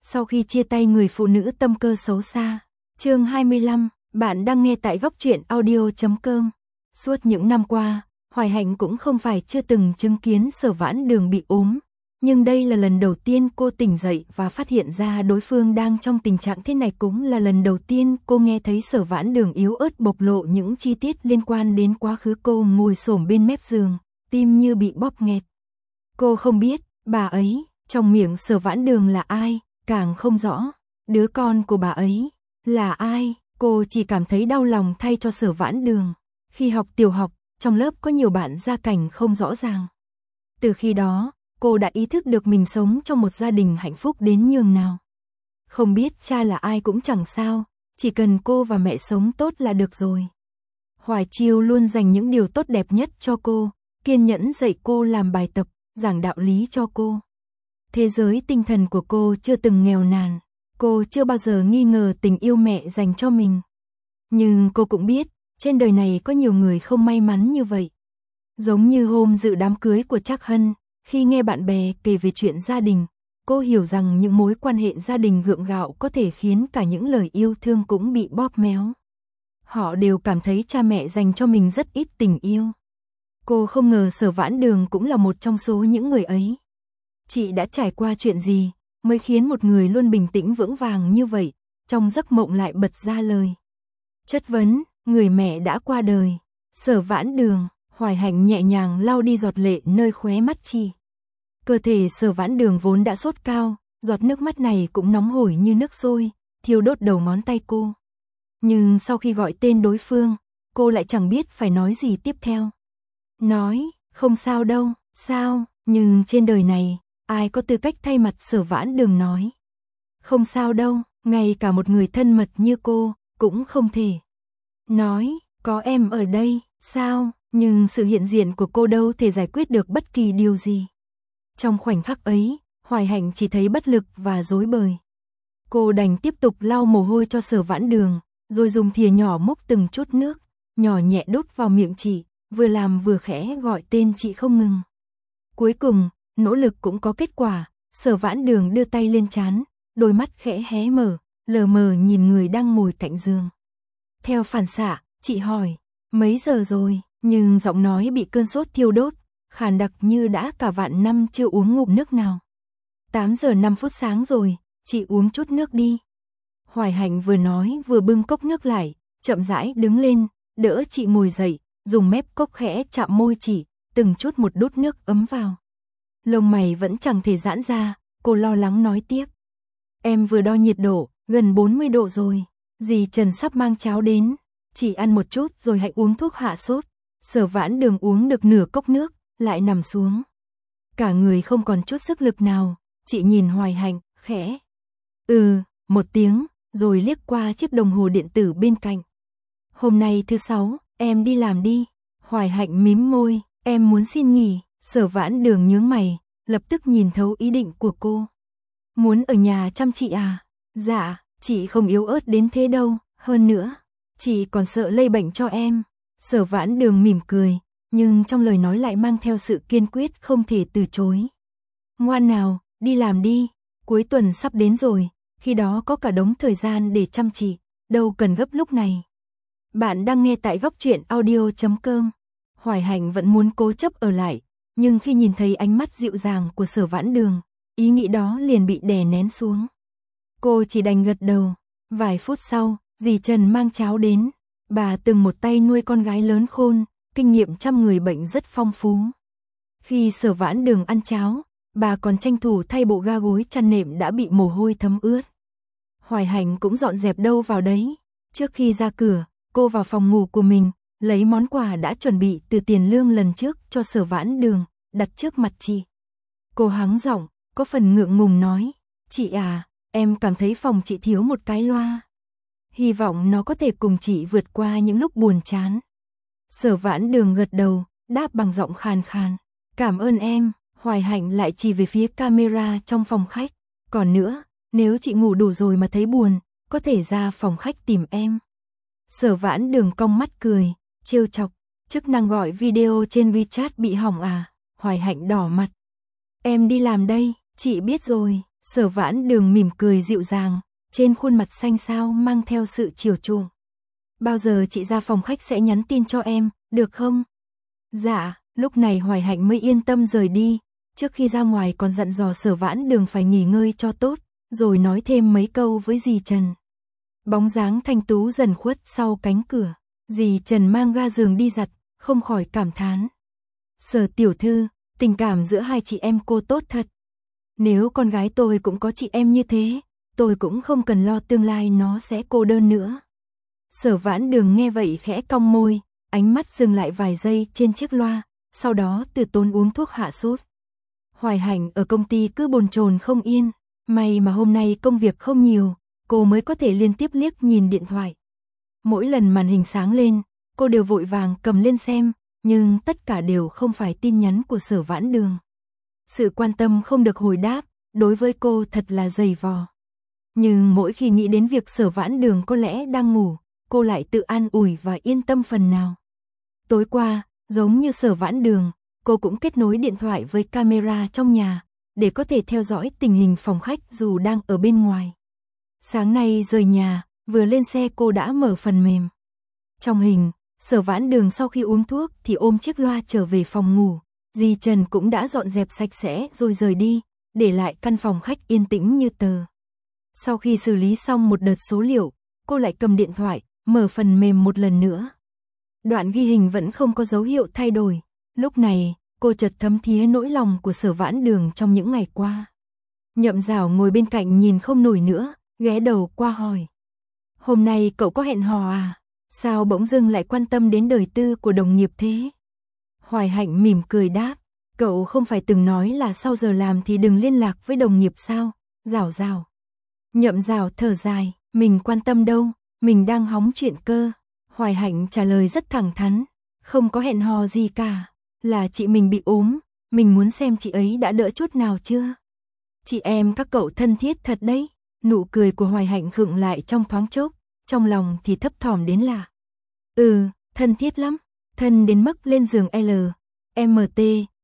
Sau khi chia tay người phụ nữ tâm cơ xấu xa. Chương 25, bạn đang nghe tại góc truyện audio.com. Suốt những năm qua, Hoài Hạnh cũng không phải chưa từng chứng kiến Sở Vãn Đường bị ốm, nhưng đây là lần đầu tiên cô tỉnh dậy và phát hiện ra đối phương đang trong tình trạng thế này, cũng là lần đầu tiên cô nghe thấy Sở Vãn Đường yếu ớt bộc lộ những chi tiết liên quan đến quá khứ. Cô ngồi xổm bên mép giường, tim như bị bóp nghẹt. Cô không biết, bà ấy, trong miệng Sở Vãn Đường là ai, càng không rõ, đứa con của bà ấy là ai. Cô chỉ cảm thấy đau lòng thay cho Sở Vãn Đường. Khi học tiểu học, trong lớp có nhiều bạn gia cảnh không rõ ràng. Từ khi đó, cô đã ý thức được mình sống trong một gia đình hạnh phúc đến nhường nào. Không biết cha là ai cũng chẳng sao, chỉ cần cô và mẹ sống tốt là được rồi. Hoài Chiêu luôn dành những điều tốt đẹp nhất cho cô, kiên nhẫn dạy cô làm bài tập, giảng đạo lý cho cô. Thế giới tinh thần của cô chưa từng nghèo nàn, cô chưa bao giờ nghi ngờ tình yêu mẹ dành cho mình. Nhưng cô cũng biết, trên đời này có nhiều người không may mắn như vậy. Giống như hôm dự đám cưới của Trác Hân, khi nghe bạn bè kể về chuyện gia đình, cô hiểu rằng những mối quan hệ gia đình gượng gạo có thể khiến cả những lời yêu thương cũng bị bóp méo. Họ đều cảm thấy cha mẹ dành cho mình rất ít tình yêu. Cô không ngờ Sở Vãn Đường cũng là một trong số những người ấy. Chị đã trải qua chuyện gì mới khiến một người luôn bình tĩnh vững vàng như vậy, trong giấc mộng lại bật ra lời chất vấn, người mẹ đã qua đời. Sở Vãn Đường, Hoài Hạnh nhẹ nhàng lau đi giọt lệ nơi khóe mắt chị. Cơ thể Sở Vãn Đường vốn đã sốt cao, giọt nước mắt này cũng nóng hổi như nước sôi, thiêu đốt đầu ngón tay cô. Nhưng sau khi gọi tên đối phương, cô lại chẳng biết phải nói gì tiếp theo. Nói, không sao đâu, sao, nhưng trên đời này, ai có tư cách thay mặt Sở Vãn Đường nói. Không sao đâu, ngay cả một người thân mật như cô, cũng không thể. Nói, có em ở đây, sao, nhưng sự hiện diện của cô đâu thể giải quyết được bất kỳ điều gì. Trong khoảnh khắc ấy, Hoài Hạnh chỉ thấy bất lực và rối bời. Cô đành tiếp tục lau mồ hôi cho Sở Vãn Đường, rồi dùng thìa nhỏ múc từng chút nước, nhỏ nhẹ đút vào miệng chị, vừa làm vừa khẽ gọi tên chị không ngừng. Cuối cùng, nỗ lực cũng có kết quả, Sở Vãn Đường đưa tay lên trán, đôi mắt khẽ hé mở, lờ mờ nhìn người đang ngồi cạnh giường. Theo phản xạ, chị hỏi, mấy giờ rồi, nhưng giọng nói bị cơn sốt thiêu đốt, khàn đặc như đã cả vạn năm chưa uống ngụm nước nào. 8 giờ 5 phút sáng rồi, chị uống chút nước đi. Hoài Hạnh vừa nói vừa bưng cốc nước lại, chậm rãi đứng lên, đỡ chị ngồi dậy, dùng mép cốc khẽ chạm môi chị, từng chút một đút nước ấm vào. Lông mày vẫn chẳng thể giãn ra, cô lo lắng nói tiếp. Em vừa đo nhiệt độ, gần 40 độ rồi, dì Trần sắp mang cháo đến, chị ăn một chút rồi hãy uống thuốc hạ sốt. Sở Vãn Đường uống được nửa cốc nước, lại nằm xuống. Cả người không còn chút sức lực nào, chị nhìn Hoài Hạnh, khẽ. Một tiếng, rồi liếc qua chiếc đồng hồ điện tử bên cạnh. Hôm nay thứ 6, em đi làm đi. Hoài Hạnh mím môi, em muốn xin nghỉ. Sở Vãn Đường nhướng mày, lập tức nhìn thấu ý định của cô. Muốn ở nhà chăm chị à? Dạ, chị không yếu ớt đến thế đâu, hơn nữa, chị còn sợ lây bệnh cho em. Sở Vãn Đường mỉm cười, nhưng trong lời nói lại mang theo sự kiên quyết không thể từ chối. Ngoan nào, đi làm đi, cuối tuần sắp đến rồi, khi đó có cả đống thời gian để chăm chị, đâu cần gấp lúc này. Bạn đang nghe tại góc truyện audio.com. Hoài Hạnh vẫn muốn cố chấp ở lại, nhưng khi nhìn thấy ánh mắt dịu dàng của Sở Vãn Đường, ý nghĩ đó liền bị đè nén xuống. Cô chỉ đành gật đầu. Vài phút sau, dì Trần mang cháo đến. Bà từng một tay nuôi con gái lớn khôn, kinh nghiệm chăm người bệnh rất phong phú. Khi Sở Vãn Đường ăn cháo, bà còn tranh thủ thay bộ ga gối chăn nệm đã bị mồ hôi thấm ướt. Hoài Hạnh cũng dọn dẹp đâu vào đấy. Trước khi ra cửa, cô vào phòng ngủ của mình, lấy món quà đã chuẩn bị từ tiền lương lần trước cho Sở Vãn Đường, đặt trước mặt chị. Cô hắng giọng, có phần ngượng ngùng nói, chị à, em cảm thấy phòng chị thiếu một cái loa. Hy vọng nó có thể cùng chị vượt qua những lúc buồn chán. Sở Vãn Đường gật đầu, đáp bằng giọng khàn khàn, cảm ơn em. Hoài Hạnh lại chỉ về phía camera trong phòng khách. Còn nữa, nếu chị ngủ đủ rồi mà thấy buồn, có thể ra phòng khách tìm em. Sở Vãn Đường cong mắt cười, trêu chọc, chức năng gọi video trên WeChat bị hỏng à? Hoài Hạnh đỏ mặt. Em đi làm đây, chị biết rồi. Sở Vãn Đường mỉm cười dịu dàng, trên khuôn mặt xanh xao mang theo sự chiều chuộng. Bao giờ chị ra phòng khách sẽ nhắn tin cho em, được không? Dạ, lúc này Hoài Hạnh mới yên tâm rời đi, trước khi ra ngoài còn dặn dò Sở Vãn Đường phải nghỉ ngơi cho tốt, rồi nói thêm mấy câu với dì Trần. Bóng dáng thanh tú dần khuất sau cánh cửa, dì Trần mang ga giường đi giặt, không khỏi cảm thán. Sở tiểu thư, tình cảm giữa hai chị em cô tốt thật. Nếu con gái tôi cũng có chị em như thế, tôi cũng không cần lo tương lai nó sẽ cô đơn nữa. Sở Vãn Đường nghe vậy khẽ cong môi, ánh mắt dừng lại vài giây trên chiếc loa, sau đó từ tốn uống thuốc hạ sốt. Hoài Hạnh ở công ty cứ bồn chồn không yên, may mà hôm nay công việc không nhiều, cô mới có thể liên tiếp liếc nhìn điện thoại. Mỗi lần màn hình sáng lên, cô đều vội vàng cầm lên xem, nhưng tất cả đều không phải tin nhắn của Sở Vãn Đường. Sự quan tâm không được hồi đáp, đối với cô thật là dày vò. Nhưng mỗi khi nghĩ đến việc Sở Vãn Đường có lẽ đang ngủ, cô lại tự an ủi và yên tâm phần nào. Tối qua, giống như Sở Vãn Đường, cô cũng kết nối điện thoại với camera trong nhà, để có thể theo dõi tình hình phòng khách dù đang ở bên ngoài. Sáng nay rời nhà, vừa lên xe cô đã mở phần mềm. Trong hình, Sở Vãn Đường sau khi uống thuốc thì ôm chiếc loa trở về phòng ngủ, dì Trần cũng đã dọn dẹp sạch sẽ rồi rời đi, để lại căn phòng khách yên tĩnh như tờ. Sau khi xử lý xong một đợt số liệu, cô lại cầm điện thoại, mở phần mềm một lần nữa. Đoạn ghi hình vẫn không có dấu hiệu thay đổi. Lúc này, cô chợt thấm thía nỗi lòng của Sở Vãn Đường trong những ngày qua. Nhậm Dảo ngồi bên cạnh nhìn không nổi nữa, ghé đầu qua hỏi. Hôm nay cậu có hẹn hò à? Sao bỗng dưng lại quan tâm đến đời tư của đồng nghiệp thế? Hoài Hạnh mỉm cười đáp. Cậu không phải từng nói là sau giờ làm thì đừng liên lạc với đồng nghiệp sao? Dảo Dảo. Nhậm Dảo thở dài, mình quan tâm đâu, mình đang hóng chuyện cơ. Hoài Hạnh trả lời rất thẳng thắn, không có hẹn hò gì cả, là chị mình bị ốm, mình muốn xem chị ấy đã đỡ chút nào chưa. Chị em các cậu thân thiết thật đấy. Nụ cười của Hoài Hạnh khựng lại trong thoáng chốc, trong lòng thì thấp thỏm đến lạ. Thân thiết lắm, thân đến mức lên giường L, MT,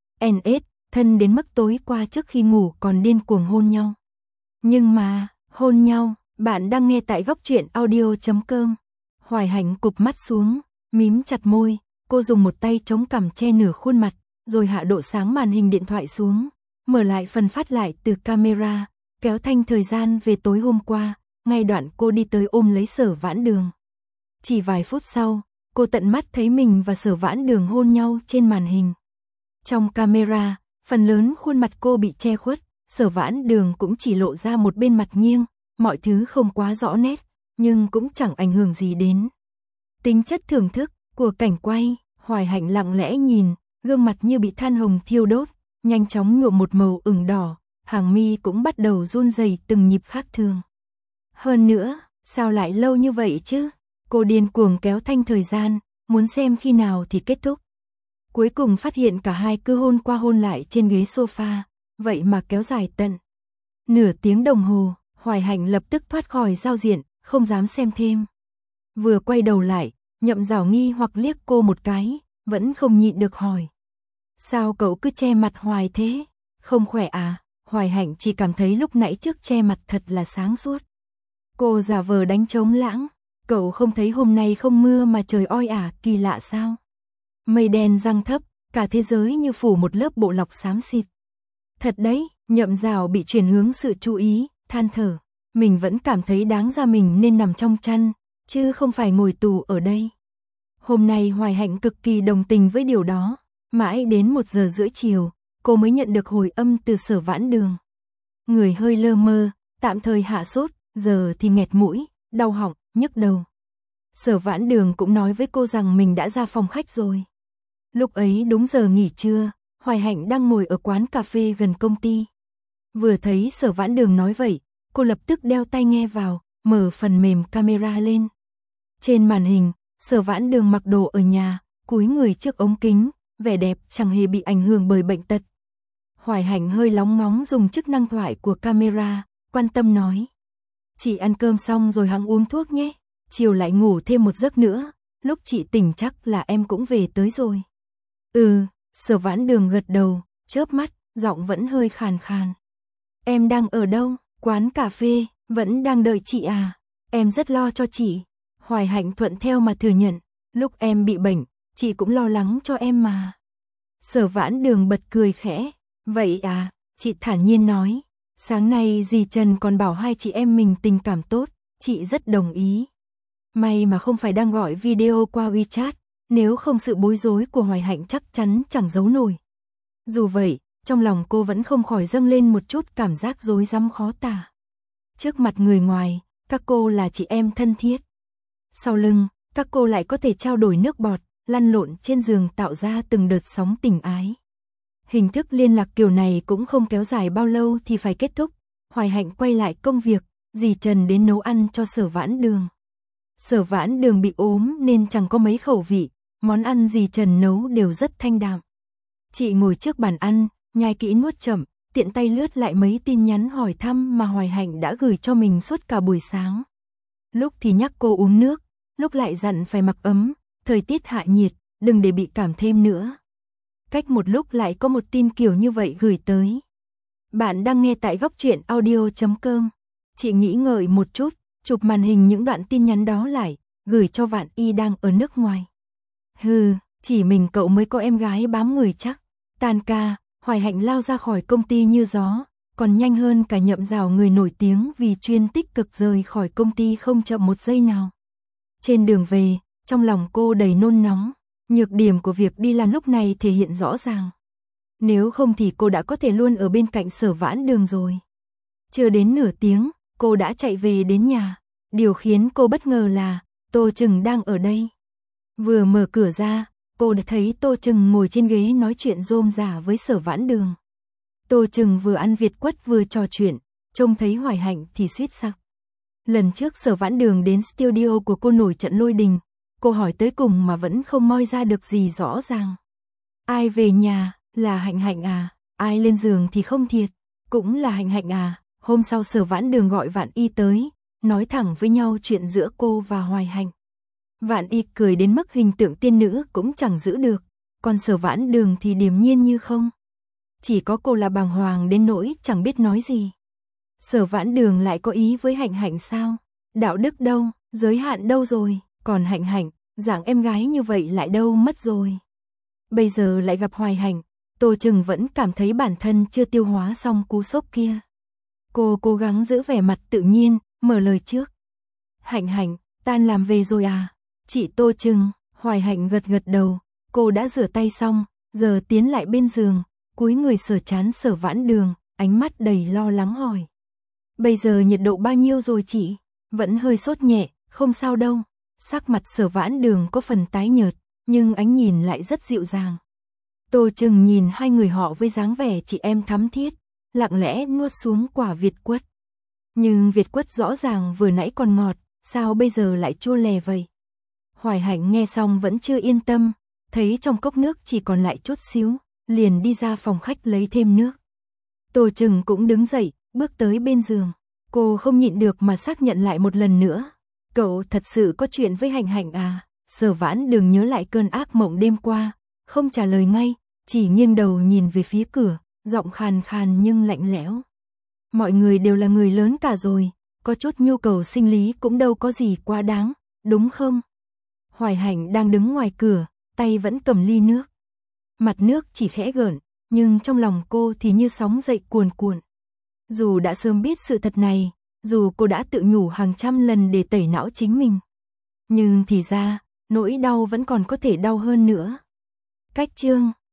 NS, thân đến mức tối qua trước khi ngủ còn điên cuồng hôn nhau. Nhưng mà, hôn nhau, bạn đang nghe tại goctruyện.audio.com. Hoài Hạnh cụp mắt xuống, mím chặt môi, cô dùng một tay chống cằm che nửa khuôn mặt, rồi hạ độ sáng màn hình điện thoại xuống, mở lại phần phát lại từ camera, kéo thanh thời gian về tối hôm qua, ngay đoạn cô đi tới ôm lấy Sở Vãn Đường. Chỉ vài phút sau, cô tận mắt thấy mình và Sở Vãn Đường hôn nhau trên màn hình. Trong camera, phần lớn khuôn mặt cô bị che khuất, Sở Vãn Đường cũng chỉ lộ ra một bên mặt nghiêng, mọi thứ không quá rõ nét, nhưng cũng chẳng ảnh hưởng gì đến tính chất thưởng thức của cảnh quay. Hoài Hạnh lặng lẽ nhìn, gương mặt như bị than hồng thiêu đốt, nhanh chóng nhuộm một màu ửng đỏ, hàng mi cũng bắt đầu run rẩy từng nhịp khác thường. Hơn nữa, sao lại lâu như vậy chứ? Cô điên cuồng kéo thanh thời gian, muốn xem khi nào thì kết thúc. Cuối cùng phát hiện cả hai cứ hôn qua hôn lại trên ghế sofa, vậy mà kéo dài tận nửa tiếng đồng hồ. Hoài Hạnh lập tức thoát khỏi giao diện, không dám xem thêm. Vừa quay đầu lại, Nhậm Dảo nghi hoặc liếc cô một cái, vẫn không nhịn được hỏi. Sao cậu cứ che mặt hoài thế? Không khỏe à? Hoài Hạnh chỉ cảm thấy lúc nãy trước che mặt thật là sáng suốt. Cô giả vờ đánh trống lãng. Cậu không thấy hôm nay không mưa mà trời oi ả kỳ lạ sao? Mây đen giăng thấp, cả thế giới như phủ một lớp bộ lọc xám xịt. Thật đấy, Nhậm Dảo bị chuyển hướng sự chú ý, than thở. Mình vẫn cảm thấy đáng ra mình nên nằm trong chăn, chứ không phải ngồi tù ở đây. Hôm nay Hoài Hạnh cực kỳ đồng tình với điều đó. Mãi đến 1 giờ rưỡi chiều, cô mới nhận được hồi âm từ Sở Vãn Đường. Người hơi lơ mơ, tạm thời hạ sốt, giờ thì nghẹt mũi, đau họng, nhức đầu. Sở Vãn Đường cũng nói với cô rằng mình đã ra phòng khách rồi. Lúc ấy đúng giờ nghỉ trưa, Hoài Hạnh đang ngồi ở quán cà phê gần công ty. Vừa thấy Sở Vãn Đường nói vậy, cô lập tức đeo tai nghe vào, mở phần mềm camera lên. Trên màn hình, Sở Vãn Đường mặc đồ ở nhà, cúi người trước ống kính, vẻ đẹp chẳng hề bị ảnh hưởng bởi bệnh tật. Hoài Hạnh hơi lóng ngóng dùng chức năng thoại của camera, quan tâm nói. Chị ăn cơm xong rồi hẵng uống thuốc nhé, chiều lại ngủ thêm một giấc nữa, lúc chị tỉnh chắc là em cũng về tới rồi. Sở Vãn Đường gật đầu, chớp mắt, giọng vẫn hơi khàn khàn. Em đang ở đâu? Quán cà phê, vẫn đang đợi chị à? Em rất lo cho chị. Hoài Hạnh thuận theo mà thừa nhận, lúc em bị bệnh, chị cũng lo lắng cho em mà. Sở Vãn Đường bật cười khẽ, vậy à, chị thản nhiên nói, sáng nay dì Trần còn bảo hai chị em mình tình cảm tốt, chị rất đồng ý. May mà không phải đang gọi video qua WeChat, nếu không sự bối rối của Hoài Hạnh chắc chắn chẳng giấu nổi. Dù vậy, trong lòng cô vẫn không khỏi dâng lên một chút cảm giác rối rắm khó tả. Trước mặt người ngoài, các cô là chị em thân thiết. Sau lưng, các cô lại có thể trao đổi nước bọt, lăn lộn trên giường tạo ra từng đợt sóng tình ái. Hình thức liên lạc kiểu này cũng không kéo dài bao lâu thì phải kết thúc. Hoài Hạnh quay lại công việc, dì Trần đến nấu ăn cho Sở Vãn Đường. Sở Vãn Đường bị ốm nên chẳng có mấy khẩu vị, món ăn dì Trần nấu đều rất thanh đạm. Chị ngồi trước bàn ăn, nhai kỹ nuốt chậm, tiện tay lướt lại mấy tin nhắn hỏi thăm mà Hoài Hạnh đã gửi cho mình suốt cả buổi sáng. Lúc thì nhắc cô uống nước, lúc lại dặn phải mặc ấm, thời tiết hạ nhiệt, đừng để bị cảm thêm nữa. Cách một lúc lại có một tin kiểu như vậy gửi tới. Bạn đang nghe tại góc truyện audio.com. Chị nghĩ ngợi một chút, chụp màn hình những đoạn tin nhắn đó lại, gửi cho Vạn Y đang ở nước ngoài. Hừ, chỉ mình cậu mới có em gái bám người chắc. Tan ca, Hoài Hạnh lao ra khỏi công ty như gió, còn nhanh hơn cả Nhậm Dào người nổi tiếng vì chuyên tích cực rời khỏi công ty không chậm một giây nào. Trên đường về, trong lòng cô đầy nôn nóng, nhược điểm của việc đi làm lúc này thể hiện rõ ràng. Nếu không thì cô đã có thể luôn ở bên cạnh Sở Vãn Đường rồi. Chưa đến nửa tiếng, cô đã chạy về đến nhà. Điều khiến cô bất ngờ là Tô Trừng đang ở đây. Vừa mở cửa ra, cô đã thấy Tô Trừng ngồi trên ghế nói chuyện rôm rả với Sở Vãn Đường. Tô Trừng vừa ăn Việt quất vừa trò chuyện, trông thấy Hoài Hạnh thì suýt sặc. Lần trước Sở Vãn Đường đến studio của cô nổi trận lôi đình, cô hỏi tới cùng mà vẫn không moi ra được gì rõ ràng. Ai về nhà, là Hạnh Hạnh à, ai lên giường thì không thiệt, cũng là Hạnh Hạnh à. Hôm sau Sở Vãn Đường gọi Vạn Y tới, nói thẳng với nhau chuyện giữa cô và Hoài Hạnh. Vạn Y cười đến mức hình tượng tiên nữ cũng chẳng giữ được, còn Sở Vãn Đường thì điềm nhiên như không. Chỉ có cô là bàng hoàng đến nỗi chẳng biết nói gì. Sở Vãn Đường lại có ý với Hạnh Hạnh sao? Đạo đức đâu, giới hạn đâu rồi, còn Hạnh Hạnh, dạng em gái như vậy lại đâu mất rồi. Bây giờ lại gặp Hoài Hạnh, Tô Trừng vẫn cảm thấy bản thân chưa tiêu hóa xong cú sốc kia. Cô cố gắng giữ vẻ mặt tự nhiên, mở lời trước. Hạnh Hạnh, tan làm về rồi à? Chị Tô Trừng. Hoài Hạnh gật gật đầu, cô đã rửa tay xong, giờ tiến lại bên giường, cúi người sờ trán Sở Vãn Đường, ánh mắt đầy lo lắng hỏi. Bây giờ nhiệt độ bao nhiêu rồi chị? Vẫn hơi sốt nhẹ, không sao đâu. Sắc mặt Sở Vãn Đường có phần tái nhợt, nhưng ánh nhìn lại rất dịu dàng. Tô Trừng nhìn hai người họ với dáng vẻ chị em thắm thiết, lặng lẽ nuốt xuống quả Việt quất. Nhưng Việt quất rõ ràng vừa nãy còn ngọt, sao bây giờ lại chua lè vậy? Hoài Hạnh nghe xong vẫn chưa yên tâm, thấy trong cốc nước chỉ còn lại chút xíu, liền đi ra phòng khách lấy thêm nước. Tô Trừng cũng đứng dậy, bước tới bên giường. Cô không nhịn được mà xác nhận lại một lần nữa. Cậu thật sự có chuyện với Hạnh Hạnh à? Sở Vãn Đường nhớ lại cơn ác mộng đêm qua, không trả lời ngay, chỉ nghiêng đầu nhìn về phía cửa, giọng khàn khàn nhưng lạnh lẽo. Mọi người đều là người lớn cả rồi, có chút nhu cầu sinh lý cũng đâu có gì quá đáng, đúng không? Hoài Hạnh đang đứng ngoài cửa, tay vẫn cầm ly nước. Mặt nước chỉ khẽ gợn, nhưng trong lòng cô thì như sóng dậy cuồn cuộn. Dù đã sớm biết sự thật này, dù cô đã tự nhủ hàng trăm lần để tẩy não chính mình, nhưng thì ra, nỗi đau vẫn còn có thể đau hơn nữa. Cách chương